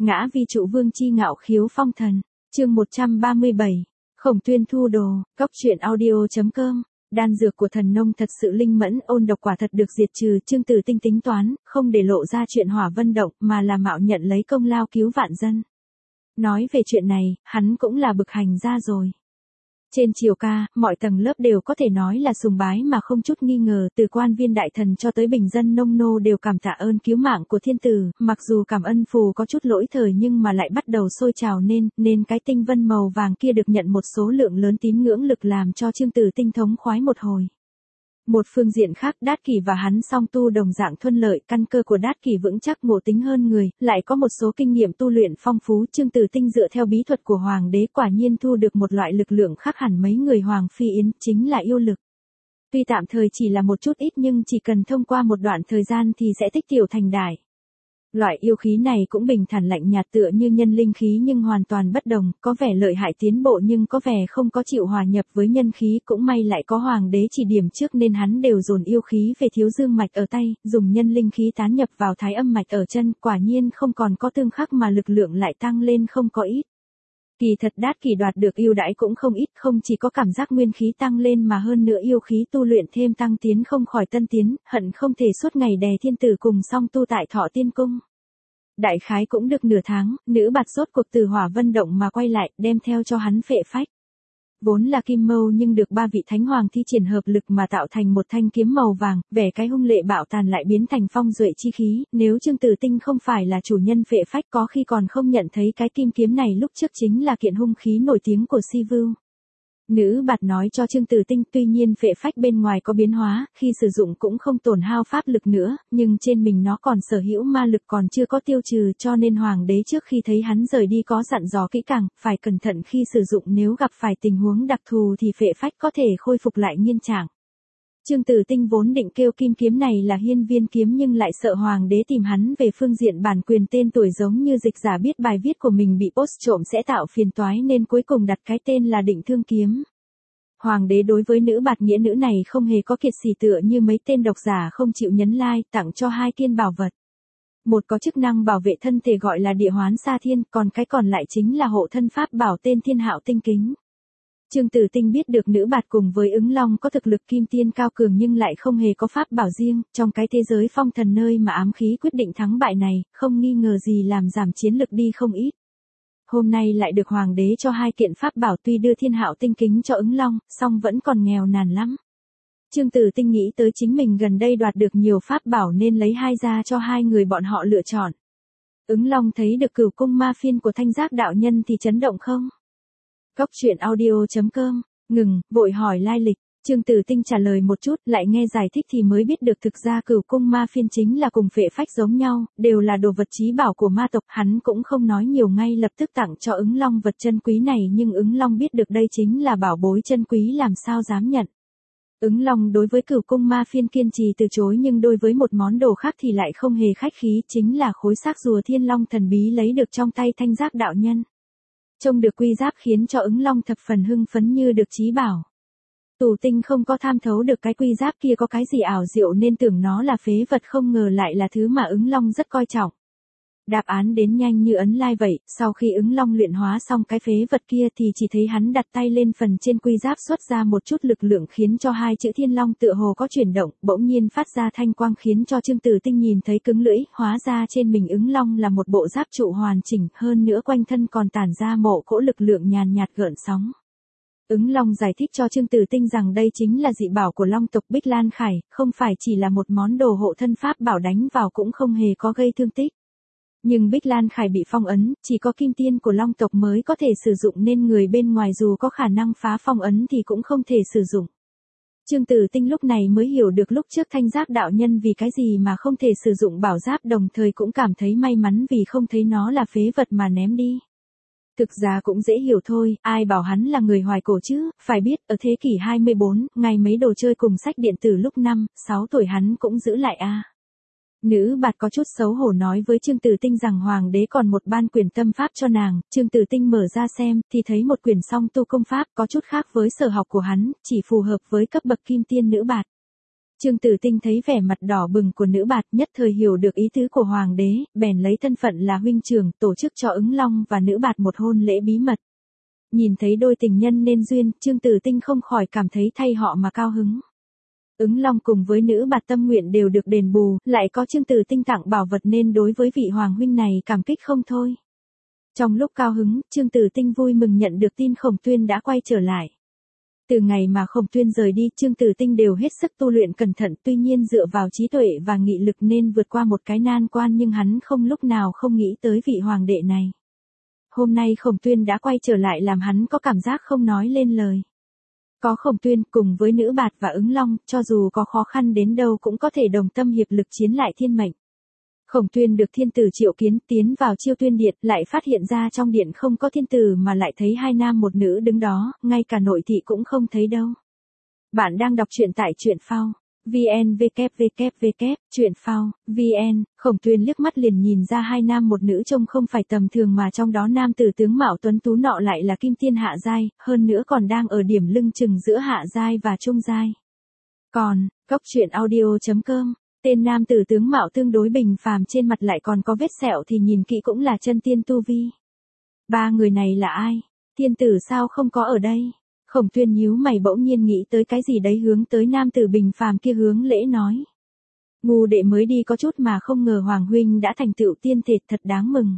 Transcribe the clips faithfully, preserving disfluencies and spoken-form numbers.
Ngã vi trụ vương chi ngạo khiếu phong thần. Chương một trăm ba mươi bảy. Khổng Tuyên thu đồ. Góc truyện audio chấm com. Đan dược của thần nông thật sự linh mẫn, ôn độc quả thật được diệt trừ. Chương Tử Tinh tính toán, không để lộ ra chuyện hỏa vân động, mà là mạo nhận lấy công lao cứu vạn dân. Nói về chuyện này, hắn cũng là bực hành ra rồi. Trên triều ca, mọi tầng lớp đều có thể nói là sùng bái mà không chút nghi ngờ, từ quan viên đại thần cho tới bình dân nông nô đều cảm tạ ơn cứu mạng của thiên tử, mặc dù cảm ơn phù có chút lỗi thời nhưng mà lại bắt đầu sôi trào nên, nên cái tinh vân màu vàng kia được nhận một số lượng lớn tín ngưỡng lực làm cho Chương Tử Tinh thống khoái một hồi. Một phương diện khác, Đát Kỷ và hắn song tu đồng dạng thuận lợi, căn cơ của Đát Kỷ vững chắc ngộ tính hơn người, lại có một số kinh nghiệm tu luyện phong phú. Chương Tử Tinh dựa theo bí thuật của hoàng đế quả nhiên thu được một loại lực lượng khác hẳn mấy người hoàng phi yến, chính là yêu lực. Tuy tạm thời chỉ là một chút ít nhưng chỉ cần thông qua một đoạn thời gian thì sẽ tích tiểu thành đại. Loại yêu khí này cũng bình thản lạnh nhạt tựa như nhân linh khí nhưng hoàn toàn bất đồng, có vẻ lợi hại tiến bộ nhưng có vẻ không có chịu hòa nhập với nhân khí, cũng may lại có hoàng đế chỉ điểm trước nên hắn đều dồn yêu khí về thiếu dương mạch ở tay, dùng nhân linh khí tán nhập vào thái âm mạch ở chân, quả nhiên không còn có tương khắc mà lực lượng lại tăng lên không có ít. Kỳ thật Đát Kỷ đoạt được ưu đãi cũng không ít, không chỉ có cảm giác nguyên khí tăng lên mà hơn nữa yêu khí tu luyện thêm tăng tiến không khỏi tân tiến, hận không thể suốt ngày đè thiên tử cùng song tu tại Thọ Tiên Cung. Đại khái cũng được nửa tháng, nữ bạt rốt cuộc từ hỏa vân động mà quay lại, đem theo cho hắn phệ phách. Vốn là kim mâu nhưng được ba vị thánh hoàng thi triển hợp lực mà tạo thành một thanh kiếm màu vàng, vẻ cái hung lệ bạo tàn lại biến thành phong duệ chi khí, nếu Chương Tử Tinh không phải là chủ nhân phệ phách có khi còn không nhận thấy cái kim kiếm này lúc trước chính là kiện hung khí nổi tiếng của Si Vưu. Nữ bạt nói cho Chương Tử Tinh tuy nhiên phệ phách bên ngoài có biến hóa, khi sử dụng cũng không tổn hao pháp lực nữa, nhưng trên mình nó còn sở hữu ma lực còn chưa có tiêu trừ cho nên hoàng đế trước khi thấy hắn rời đi có dặn dò kỹ càng, phải cẩn thận khi sử dụng nếu gặp phải tình huống đặc thù thì phệ phách có thể khôi phục lại nguyên trạng. Chương Tử Tinh vốn định kêu kim kiếm này là Hiên Viên kiếm nhưng lại sợ hoàng đế tìm hắn về phương diện bản quyền tên tuổi giống như dịch giả biết bài viết của mình bị post trộm sẽ tạo phiền toái nên cuối cùng đặt cái tên là Định Thương kiếm. Hoàng đế đối với nữ bạt nghĩa nữ này không hề có kiệt sỉ tựa như mấy tên độc giả không chịu nhấn like, tặng cho hai kiên bảo vật. Một có chức năng bảo vệ thân thể gọi là Địa Hoán Sa Thiên, còn cái còn lại chính là hộ thân pháp bảo tên Thiên Hạo Tinh Kính. Chương Tử Tinh biết được nữ bạt cùng với ứng long có thực lực kim tiên cao cường nhưng lại không hề có pháp bảo riêng, trong cái thế giới phong thần nơi mà ám khí quyết định thắng bại này, không nghi ngờ gì làm giảm chiến lực đi không ít. Hôm nay lại được hoàng đế cho hai kiện pháp bảo tuy đưa Thiên Hạo Tinh Kính cho ứng long, song vẫn còn nghèo nàn lắm. Chương Tử Tinh nghĩ tới chính mình gần đây đoạt được nhiều pháp bảo nên lấy hai ra cho hai người bọn họ lựa chọn. Ứng long thấy được Cửu Cung Ma Phiên của Thanh Giác đạo nhân thì chấn động không? Góc truyện audio chấm com, ngừng, vội hỏi lai lịch. Chương Tử Tinh trả lời một chút, lại nghe giải thích thì mới biết được thực ra Cửu Cung Ma Phiên chính là cùng phệ phách giống nhau, đều là đồ vật chí bảo của ma tộc, hắn cũng không nói nhiều ngay lập tức tặng cho ứng long vật chân quý này nhưng ứng long biết được đây chính là bảo bối chân quý làm sao dám nhận. Ứng long đối với Cửu Cung Ma Phiên kiên trì từ chối nhưng đối với một món đồ khác thì lại không hề khách khí, chính là khối xác rùa thiên long thần bí lấy được trong tay Thanh Giác đạo nhân. Trông được quy giáp khiến cho ứng long thập phần hưng phấn như được chí bảo. Tù Tinh không có tham thấu được cái quy giáp kia có cái gì ảo diệu nên tưởng nó là phế vật, không ngờ lại là thứ mà ứng long rất coi trọng. Đáp án đến nhanh như ấn lai vậy, sau khi ứng long luyện hóa xong cái phế vật kia thì chỉ thấy hắn đặt tay lên phần trên quy giáp xuất ra một chút lực lượng khiến cho hai chữ Thiên Long tựa hồ có chuyển động, bỗng nhiên phát ra thanh quang khiến cho Chương Tử Tinh nhìn thấy cứng lưỡi, hóa ra trên mình ứng long là một bộ giáp trụ hoàn chỉnh, hơn nữa quanh thân còn tản ra mộ cỗ lực lượng nhàn nhạt gợn sóng. Ứng long giải thích cho Chương Tử Tinh rằng đây chính là dị bảo của long tộc Bích Lan Khải, không phải chỉ là một món đồ hộ thân pháp bảo đánh vào cũng không hề có gây thương tích. Nhưng Bích Lan Khải bị phong ấn, chỉ có kim tiên của long tộc mới có thể sử dụng nên người bên ngoài dù có khả năng phá phong ấn thì cũng không thể sử dụng. Chương Tử Tinh lúc này mới hiểu được lúc trước Thanh Giác đạo nhân vì cái gì mà không thể sử dụng bảo giáp, đồng thời cũng cảm thấy may mắn vì không thấy nó là phế vật mà ném đi. Thực ra cũng dễ hiểu thôi, ai bảo hắn là người hoài cổ chứ, phải biết, ở thế kỷ hai mươi bốn, ngày mấy đồ chơi cùng sách điện tử lúc năm, sáu tuổi hắn cũng giữ lại a. À. Nữ bạt có chút xấu hổ nói với Chương Tử Tinh rằng hoàng đế còn một ban quyển tâm pháp cho nàng, Chương Tử Tinh mở ra xem, thì thấy một quyển song tu công pháp có chút khác với sở học của hắn, chỉ phù hợp với cấp bậc kim tiên nữ bạt. Trương Tử Tinh thấy vẻ mặt đỏ bừng của nữ bạt, nhất thời hiểu được ý tứ của hoàng đế, bèn lấy thân phận là huynh trưởng, tổ chức cho Ứng Long và nữ bạt một hôn lễ bí mật. Nhìn thấy đôi tình nhân nên duyên, Trương Tử Tinh không khỏi cảm thấy thay họ mà cao hứng. Ứng Long cùng với nữ bạt tâm nguyện đều được đền bù, lại có Trương Tử Tinh tặng bảo vật nên đối với vị hoàng huynh này cảm kích không thôi. Trong lúc cao hứng, Trương Tử Tinh vui mừng nhận được tin Khổng Tuyên đã quay trở lại. Từ ngày mà Khổng Tuyên rời đi, Trương Tử Tinh đều hết sức tu luyện cẩn thận, tuy nhiên dựa vào trí tuệ và nghị lực nên vượt qua một cái nan quan, nhưng hắn không lúc nào không nghĩ tới vị hoàng đệ này. Hôm nay Khổng Tuyên đã quay trở lại làm hắn có cảm giác không nói lên lời. Có Khổng Tuyên cùng với nữ bạt và Ứng Long, cho dù có khó khăn đến đâu cũng có thể đồng tâm hiệp lực chiến lại thiên mệnh. Khổng Tuyên được thiên tử triệu kiến tiến vào Chiêu Tuyên Điện, lại phát hiện ra trong điện không có thiên tử mà lại thấy hai nam một nữ đứng đó, ngay cả nội thị cũng không thấy đâu. Bạn đang đọc truyện tại truyện phao. vn vê vê vê vê truyện phao vn. Khổng Tuyên liếc mắt liền nhìn ra hai nam một nữ trông không phải tầm thường, mà trong đó nam tử tướng mạo tuấn tú nọ lại là kim tiên hạ giai, hơn nữa còn đang ở điểm lưng chừng giữa hạ giai và trung giai. Còn, cốc truyện audio chấm com, tên nam tử tướng mạo tương đối bình phàm, trên mặt lại còn có vết sẹo thì nhìn kỹ cũng là chân tiên tu vi. Ba người này là ai? Thiên tử sao không có ở đây? Khổng Tuyên nhíu mày, bỗng nhiên nghĩ tới cái gì đấy, hướng tới nam tử bình phàm kia hướng lễ nói. Ngu đệ mới đi có chút mà không ngờ hoàng huynh đã thành tựu tiên thể, thật đáng mừng.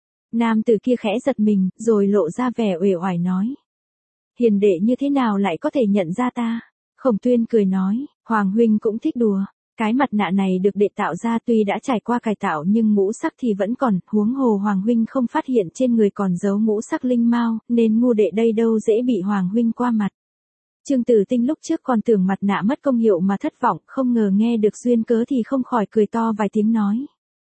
Nam tử kia khẽ giật mình, rồi lộ ra vẻ uể oải nói. Hiền đệ như thế nào lại có thể nhận ra ta? Khổng Tuyên cười nói, hoàng huynh cũng thích đùa. Cái mặt nạ này được đệ tạo ra tuy đã trải qua cải tạo nhưng ngũ sắc thì vẫn còn, huống hồ hoàng huynh không phát hiện trên người còn giấu ngũ sắc linh mao, nên ngu đệ đây đâu dễ bị hoàng huynh qua mặt. Trương Tử Tinh lúc trước còn tưởng mặt nạ mất công hiệu mà thất vọng, không ngờ nghe được duyên cớ thì không khỏi cười to vài tiếng nói.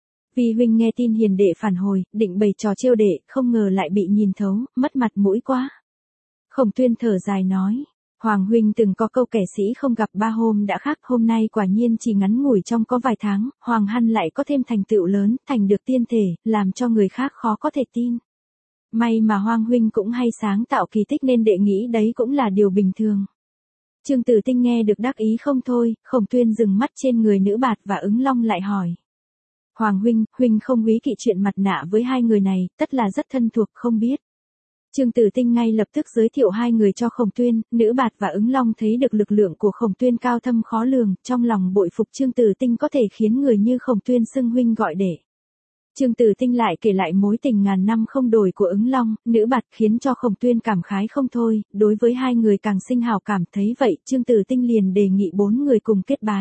Vì huynh nghe tin hiền đệ phản hồi, định bày trò trêu đệ, không ngờ lại bị nhìn thấu, mất mặt mũi quá. Khổng Tuyên thở dài nói. Hoàng huynh từng có câu kẻ sĩ không gặp ba hôm đã khác, hôm nay quả nhiên chỉ ngắn ngủi trong có vài tháng, Hoàng Hăn lại có thêm thành tựu lớn, thành được tiên thể, làm cho người khác khó có thể tin. May mà Hoàng huynh cũng hay sáng tạo kỳ tích nên đệ nghĩ đấy cũng là điều bình thường. Trương Tử Tinh nghe được đắc ý không thôi, Khổng Tuyên dừng mắt trên người nữ bạt và Ứng Long lại hỏi. Hoàng huynh, huynh không úy kỵ chuyện mặt nạ với hai người này, tất là rất thân thuộc không biết. Trương Tử Tinh ngay lập tức giới thiệu hai người cho Khổng Tuyên, nữ bạt và Ứng Long thấy được lực lượng của Khổng Tuyên cao thâm khó lường, trong lòng bội phục Trương Tử Tinh có thể khiến người như Khổng Tuyên xưng huynh gọi đệ. Trương Tử Tinh lại kể lại mối tình ngàn năm không đổi của Ứng Long, nữ bạt, khiến cho Khổng Tuyên cảm khái không thôi, đối với hai người càng sinh hào cảm. Thấy vậy, Trương Tử Tinh liền đề nghị bốn người cùng kết bái.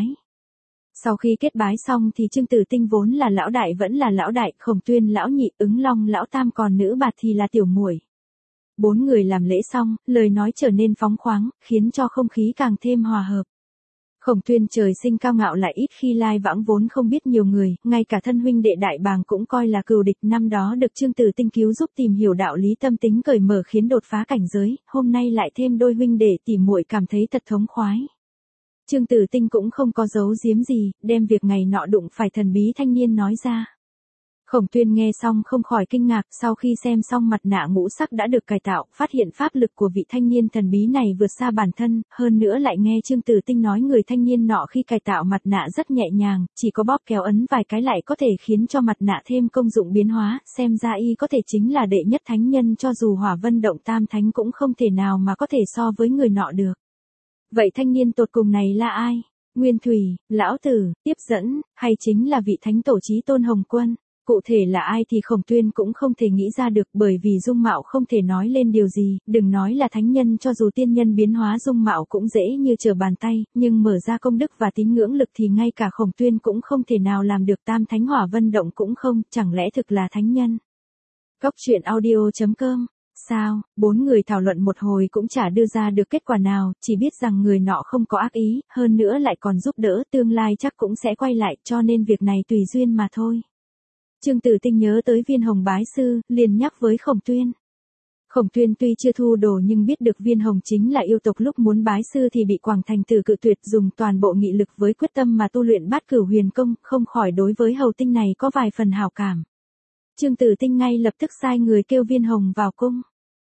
Sau khi kết bái xong thì Trương Tử Tinh vốn là lão đại vẫn là lão đại, Khổng Tuyên lão nhị, Ứng Long lão tam, còn nữ bạt thì là tiểu muội. Bốn người làm lễ xong, lời nói trở nên phóng khoáng, khiến cho không khí càng thêm hòa hợp. Khổng Tuyên trời sinh cao ngạo lại ít khi lai vãng, vốn không biết nhiều người, ngay cả thân huynh đệ đại bàng cũng coi là cừu địch, năm đó được Trương Tử Tinh cứu giúp tìm hiểu đạo lý, tâm tính cởi mở khiến đột phá cảnh giới, hôm nay lại thêm đôi huynh đệ tỉ muội, cảm thấy thật thống khoái. Trương Tử Tinh cũng không có giấu giếm gì, đem việc ngày nọ đụng phải thần bí thanh niên nói ra. Khổng Tuyên nghe xong không khỏi kinh ngạc, sau khi xem xong mặt nạ ngũ sắc đã được cải tạo, phát hiện pháp lực của vị thanh niên thần bí này vượt xa bản thân, hơn nữa lại nghe Trương Tử Tinh nói người thanh niên nọ khi cải tạo mặt nạ rất nhẹ nhàng, chỉ có bóp kéo ấn vài cái lại có thể khiến cho mặt nạ thêm công dụng biến hóa, xem ra y có thể chính là đệ nhất thánh nhân, cho dù Hỏa Vân Động Tam Thánh cũng không thể nào mà có thể so với người nọ được. Vậy thanh niên tột cùng này là ai? Nguyên Thủy, Lão Tử, Tiếp Dẫn, hay chính là vị thánh tổ Chí Tôn Hồng Quân? Cụ thể là ai thì Khổng Tuyên cũng không thể nghĩ ra được, bởi vì dung mạo không thể nói lên điều gì, đừng nói là thánh nhân, cho dù tiên nhân biến hóa dung mạo cũng dễ như trở bàn tay, nhưng mở ra công đức và tín ngưỡng lực thì ngay cả Khổng Tuyên cũng không thể nào làm được, Tam Thánh Hỏa Vân Động cũng không, chẳng lẽ thực là thánh nhân? Cốc truyện audio chấm com. Sao, bốn người thảo luận một hồi cũng chả đưa ra được kết quả nào, chỉ biết rằng người nọ không có ác ý, hơn nữa lại còn giúp đỡ, tương lai chắc cũng sẽ quay lại, cho nên việc này tùy duyên mà thôi. Trương Tử Tinh nhớ tới Viên Hồng bái sư, liền nhắc với Khổng Tuyên. Khổng Tuyên tuy chưa thu đồ nhưng biết được Viên Hồng chính là yêu tộc, lúc muốn bái sư thì bị Quảng Thành Tử cự tuyệt, dùng toàn bộ nghị lực với quyết tâm mà tu luyện Bát Cửu Huyền Công, không khỏi đối với hầu tinh này có vài phần hảo cảm. Trương Tử Tinh ngay lập tức sai người kêu Viên Hồng vào cung.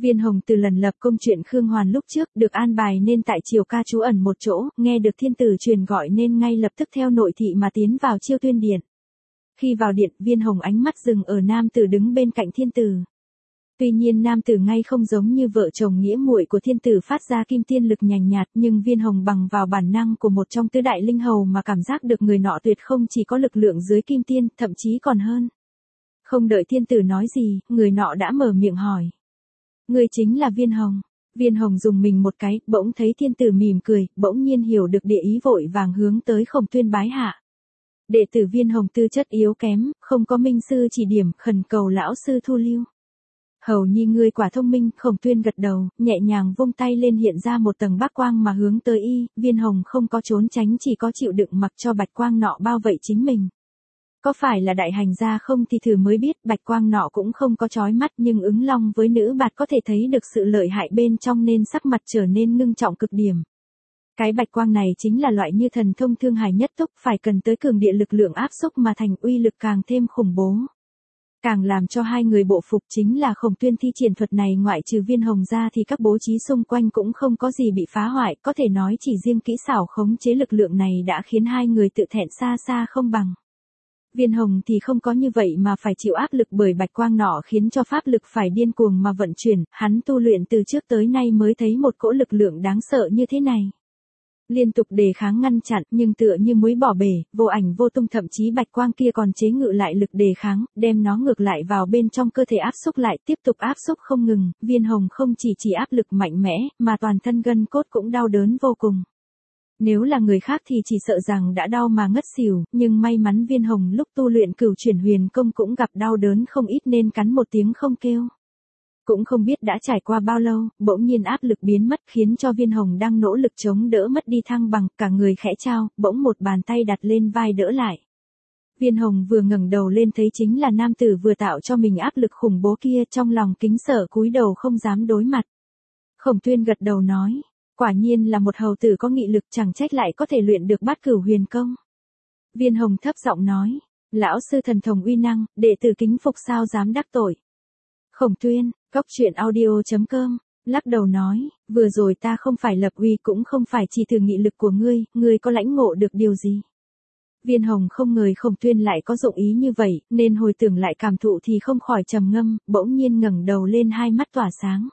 Viên Hồng từ lần lập công chuyện Khương Hoàn lúc trước được an bài nên tại Triều Ca trú ẩn một chỗ, nghe được thiên tử truyền gọi nên ngay lập tức theo nội thị mà tiến vào Chiêu Tuyên điện. Khi vào điện, Viên Hồng ánh mắt dừng ở nam tử đứng bên cạnh thiên tử. Tuy nhiên nam tử ngay không giống như vợ chồng nghĩa muội của thiên tử phát ra kim tiên lực nhàn nhạt, nhưng Viên Hồng bằng vào bản năng của một trong tứ đại linh hầu mà cảm giác được người nọ tuyệt không chỉ có lực lượng dưới kim tiên, thậm chí còn hơn. Không đợi thiên tử nói gì, người nọ đã mở miệng hỏi. Người chính là Viên Hồng. Viên Hồng dùng mình một cái, bỗng thấy thiên tử mỉm cười, bỗng nhiên hiểu được địa ý vội vàng hướng tới Khổng Tuyên bái hạ. Đệ tử Viên Hồng tư chất yếu kém, không có minh sư chỉ điểm, khẩn cầu lão sư thu lưu. Hầu nhi ngươi quả thông minh, Khổng Tuyên gật đầu, nhẹ nhàng vung tay lên hiện ra một tầng bác quang mà hướng tới y, Viên Hồng không có trốn tránh chỉ có chịu đựng mặc cho bạch quang nọ bao vây chính mình. Có phải là đại hành gia không thì thử mới biết, bạch quang nọ cũng không có chói mắt nhưng ứng long với nữ bạt có thể thấy được sự lợi hại bên trong nên sắc mặt trở nên ngưng trọng cực điểm. Cái bạch quang này chính là loại như thần thông thương hài nhất túc, phải cần tới cường địa lực lượng áp xúc mà thành, uy lực càng thêm khủng bố. Càng làm cho hai người bộ phục chính là Khổng Tuyên thi triển thuật này ngoại trừ Viên Hồng ra thì các bố trí xung quanh cũng không có gì bị phá hoại, có thể nói chỉ riêng kỹ xảo khống chế lực lượng này đã khiến hai người tự thẹn xa xa không bằng. Viên Hồng thì không có như vậy mà phải chịu áp lực bởi bạch quang nọ khiến cho pháp lực phải điên cuồng mà vận chuyển, hắn tu luyện từ trước tới nay mới thấy một cỗ lực lượng đáng sợ như thế này. Liên tục đề kháng ngăn chặn nhưng tựa như muối bỏ bể, vô ảnh vô tung, thậm chí bạch quang kia còn chế ngự lại lực đề kháng, đem nó ngược lại vào bên trong cơ thể áp xúc lại, tiếp tục áp xúc không ngừng. Viên Hồng không chỉ chỉ áp lực mạnh mẽ, mà toàn thân gân cốt cũng đau đớn vô cùng. Nếu là người khác thì chỉ sợ rằng đã đau mà ngất xỉu, nhưng may mắn Viên Hồng lúc tu luyện Cửu Chuyển Huyền Công cũng gặp đau đớn không ít nên cắn một tiếng không kêu. Cũng không biết đã trải qua bao lâu, bỗng nhiên áp lực biến mất khiến cho Viên Hồng đang nỗ lực chống đỡ mất đi thăng bằng, cả người khẽ trao, bỗng một bàn tay đặt lên vai đỡ lại. Viên Hồng vừa ngẩng đầu lên thấy chính là nam tử vừa tạo cho mình áp lực khủng bố kia, trong lòng kính sợ cúi đầu không dám đối mặt. Khổng Tuyên gật đầu nói, quả nhiên là một hầu tử có nghị lực, chẳng trách lại có thể luyện được Bát Cửu Huyền Công. Viên Hồng thấp giọng nói, lão sư thần thông uy năng, đệ tử kính phục sao dám đắc tội. Khổng Tuyên, Cốc Truyện Audio chấm com, lắc đầu nói, vừa rồi ta không phải lập uy cũng không phải chỉ thử nghị lực của ngươi, ngươi có lãnh ngộ được điều gì. Viên Hồng không ngờ Khổng Tuyên lại có dụng ý như vậy, nên hồi tưởng lại cảm thụ thì không khỏi trầm ngâm, bỗng nhiên ngẩng đầu lên hai mắt tỏa sáng.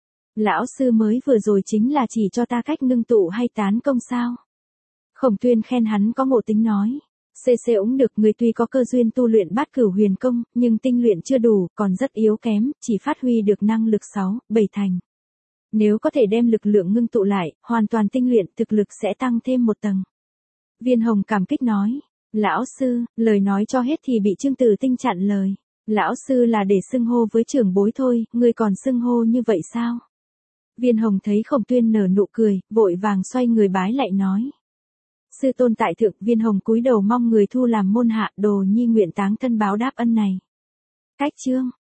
Lão sư mới vừa rồi chính là chỉ cho ta cách ngưng tụ hay tán công sao? Khổng Tuyên khen hắn có ngộ tính nói. Xê xê cũng được, người tuy có cơ duyên tu luyện Bát Cửu Huyền Công, nhưng tinh luyện chưa đủ, còn rất yếu kém, chỉ phát huy được năng lực sáu, bảy thành. Nếu có thể đem lực lượng ngưng tụ lại, hoàn toàn tinh luyện, thực lực sẽ tăng thêm một tầng. Viên Hồng cảm kích nói. Lão sư, lời nói cho hết thì bị Trương Tử Tinh chặn lời. Lão sư là để xưng hô với trưởng bối thôi, ngươi còn xưng hô như vậy sao? Viên Hồng thấy Khổng Tuyên nở nụ cười, vội vàng xoay người bái lại nói. Sư tôn tại thượng. Viên Hồng cúi đầu mong người thu làm môn hạ, đồ nhi nguyện táng thân báo đáp ân này. Cách chương